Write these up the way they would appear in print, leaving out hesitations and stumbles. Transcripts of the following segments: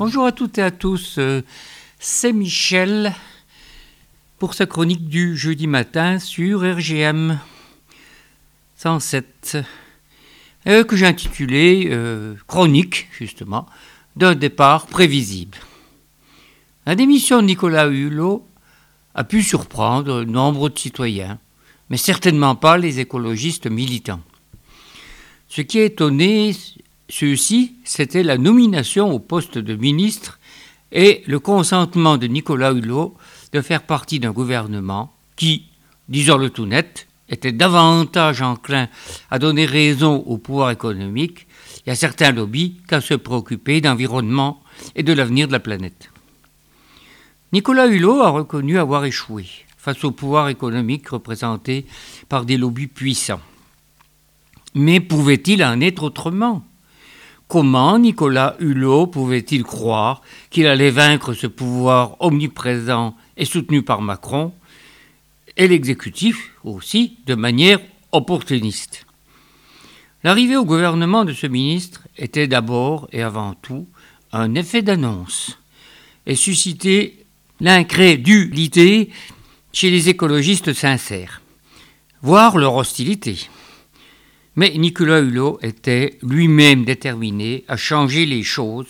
Bonjour à toutes et à tous, c'est Michel pour sa chronique du jeudi matin sur RGM 107 que j'ai intitulée Chronique justement d'un départ prévisible. La démission de Nicolas Hulot a pu surprendre nombre de citoyens, mais certainement pas les écologistes militants. Ce qui a étonné ceux-ci, c'était la nomination au poste de ministre et le consentement de Nicolas Hulot de faire partie d'un gouvernement qui, disons-le tout net, était davantage enclin à donner raison au pouvoir économique et à certains lobbies qu'à se préoccuper d'environnement et de l'avenir de la planète. Nicolas Hulot a reconnu avoir échoué face au pouvoir économique représenté par des lobbies puissants. Mais pouvait-il en être autrement ? Comment Nicolas Hulot pouvait-il croire qu'il allait vaincre ce pouvoir omniprésent et soutenu par Macron et l'exécutif aussi de manière opportuniste ? L'arrivée au gouvernement de ce ministre était d'abord et avant tout un effet d'annonce et suscitait l'incrédulité chez les écologistes sincères, voire leur hostilité. Mais Nicolas Hulot était lui-même déterminé à changer les choses,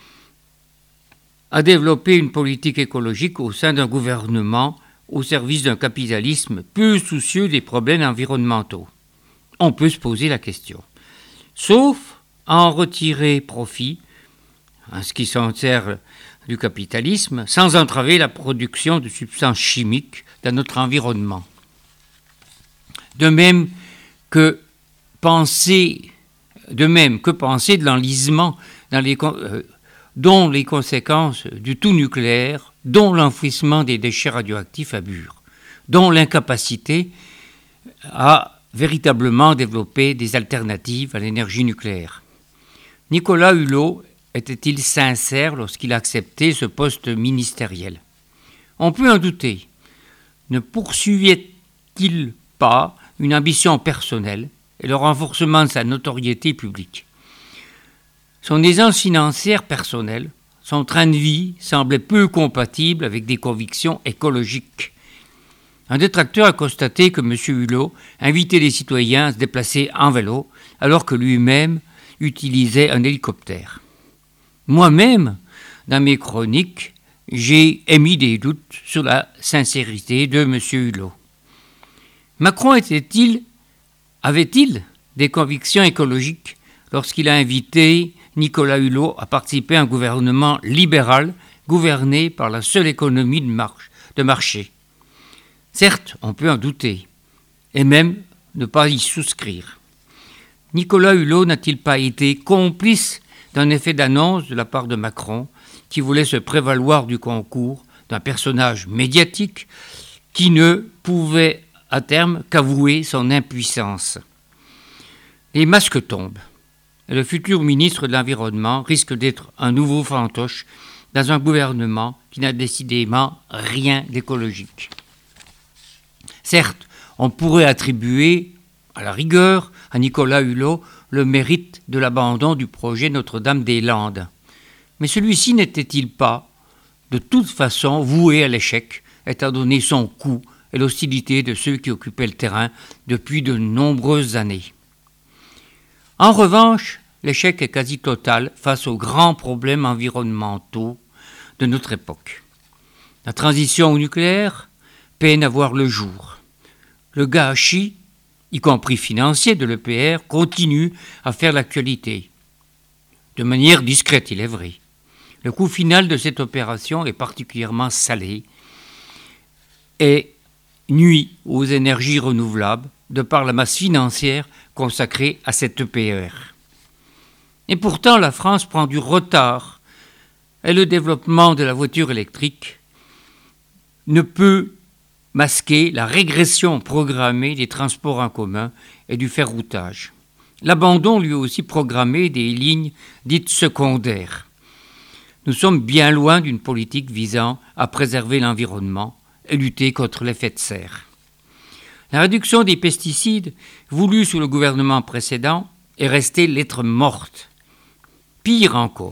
à développer une politique écologique au sein d'un gouvernement au service d'un capitalisme peu soucieux des problèmes environnementaux. On peut se poser la question. Sauf à en retirer profit, en ce qui s'en sert du capitalisme, sans entraver la production de substances chimiques dans notre environnement. De même que penser de l'enlisement dont les conséquences du tout nucléaire, dont l'enfouissement des déchets radioactifs à Bure, dont l'incapacité à véritablement développer des alternatives à l'énergie nucléaire. Nicolas Hulot était-il sincère lorsqu'il a accepté ce poste ministériel ? On peut en douter. Ne poursuivait-il pas une ambition personnelle et le renforcement de sa notoriété publique ? Son aisance financière personnelle, son train de vie semblait peu compatible avec des convictions écologiques. Un détracteur a constaté que M. Hulot invitait les citoyens à se déplacer en vélo alors que lui-même utilisait un hélicoptère. Moi-même, dans mes chroniques, j'ai émis des doutes sur la sincérité de M. Hulot. Macron avait-il des convictions écologiques lorsqu'il a invité Nicolas Hulot à participer à un gouvernement libéral gouverné par la seule économie de marché ? Certes, on peut en douter, et même ne pas y souscrire. Nicolas Hulot n'a-t-il pas été complice d'un effet d'annonce de la part de Macron qui voulait se prévaloir du concours d'un personnage médiatique qui ne pouvait à terme qu'avouer son impuissance. Les masques tombent et le futur ministre de l'Environnement risque d'être un nouveau fantoche dans un gouvernement qui n'a décidément rien d'écologique. Certes, on pourrait attribuer, à la rigueur, à Nicolas Hulot le mérite de l'abandon du projet Notre-Dame-des-Landes. Mais celui-ci n'était-il pas, de toute façon, voué à l'échec, étant donné son coût et l'hostilité de ceux qui occupaient le terrain depuis de nombreuses années. En revanche, l'échec est quasi total face aux grands problèmes environnementaux de notre époque. La transition au nucléaire peine à voir le jour. Le gâchis, y compris financier de l'EPR, continue à faire l'actualité. De manière discrète, il est vrai. Le coût final de cette opération est particulièrement salé et nuit aux énergies renouvelables de par la masse financière consacrée à cette EPR. Et pourtant, la France prend du retard et le développement de la voiture électrique ne peut masquer la régression programmée des transports en commun et du ferroutage. L'abandon lui aussi programmé des lignes dites secondaires. Nous sommes bien loin d'une politique visant à préserver l'environnement et lutter contre l'effet de serre. La réduction des pesticides, voulue sous le gouvernement précédent, est restée lettre morte. Pire encore,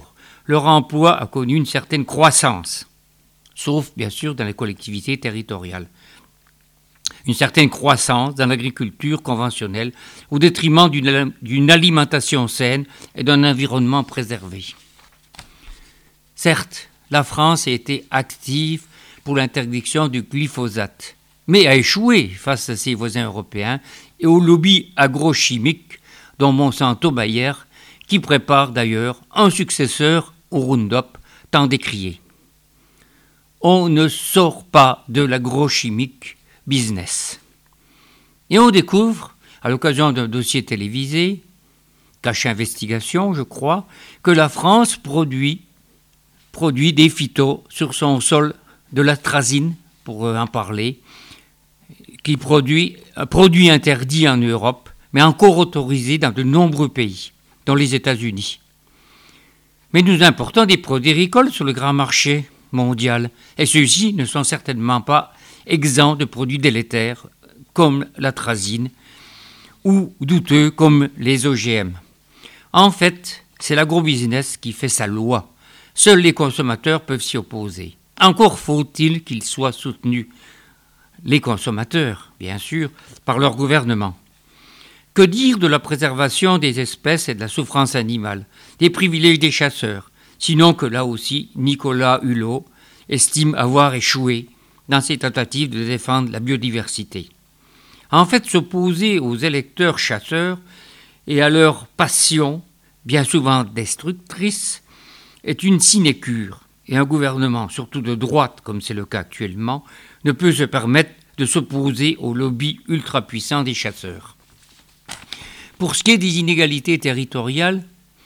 leur emploi a connu une certaine croissance, sauf bien sûr dans les collectivités territoriales. Une certaine croissance dans l'agriculture conventionnelle au détriment d'une alimentation saine et d'un environnement préservé. Certes, la France a été active pour l'interdiction du glyphosate, mais a échoué face à ses voisins européens et au lobby agrochimique dont Monsanto-Bayer, qui prépare d'ailleurs un successeur au Roundup tant décrié. On ne sort pas de l'agrochimique business. Et on découvre, à l'occasion d'un dossier télévisé, Cache Investigation, je crois, que la France produit des phytos sur son sol de l'atrazine, pour en parler, qui un produit interdit en Europe, mais encore autorisé dans de nombreux pays, dont les États-Unis. Mais nous importons des produits agricoles sur le grand marché mondial, et ceux-ci ne sont certainement pas exempts de produits délétères comme l'atrazine ou douteux comme les OGM. En fait, c'est l'agrobusiness qui fait sa loi. Seuls les consommateurs peuvent s'y opposer. Encore faut-il qu'ils soient soutenus, les consommateurs, bien sûr, par leur gouvernement. Que dire de la préservation des espèces et de la souffrance animale, des privilèges des chasseurs, sinon que là aussi, Nicolas Hulot estime avoir échoué dans ses tentatives de défendre la biodiversité. En fait, s'opposer aux électeurs chasseurs et à leur passion, bien souvent destructrice, est une sinécure. Et un gouvernement, surtout de droite, comme c'est le cas actuellement, ne peut se permettre de s'opposer au lobby ultra-puissant des chasseurs. Pour ce qui est des inégalités territoriales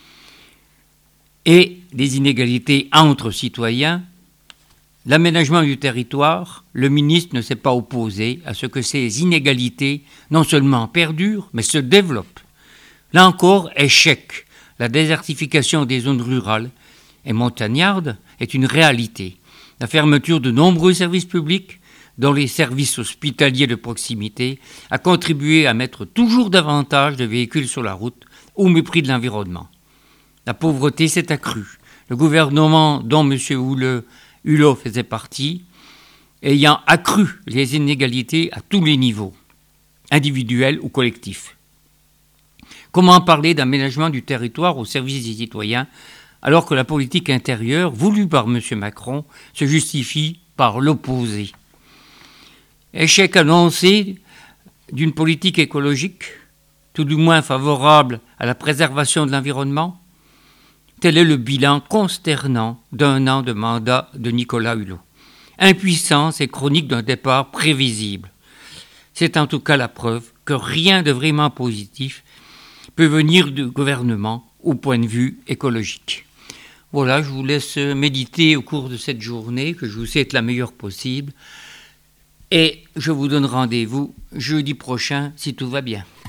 et des inégalités entre citoyens, l'aménagement du territoire, le ministre ne s'est pas opposé à ce que ces inégalités non seulement perdurent, mais se développent. Là encore, échec. La désertification des zones rurales et montagnardes est une réalité. La fermeture de nombreux services publics, dont les services hospitaliers de proximité, a contribué à mettre toujours davantage de véhicules sur la route au mépris de l'environnement. La pauvreté s'est accrue. Le gouvernement dont M. Hulot faisait partie, ayant accru les inégalités à tous les niveaux, individuels ou collectifs. Comment parler d'aménagement du territoire au service des citoyens alors que la politique intérieure, voulue par M. Macron, se justifie par l'opposé? Échec annoncé d'une politique écologique, tout du moins favorable à la préservation de l'environnement? Tel est le bilan consternant d'un an de mandat de Nicolas Hulot. Impuissance et chronique d'un départ prévisible. C'est en tout cas la preuve que rien de vraiment positif peut venir du gouvernement au point de vue écologique. Voilà, je vous laisse méditer au cours de cette journée, que je vous souhaite la meilleure possible. Et je vous donne rendez-vous jeudi prochain, si tout va bien.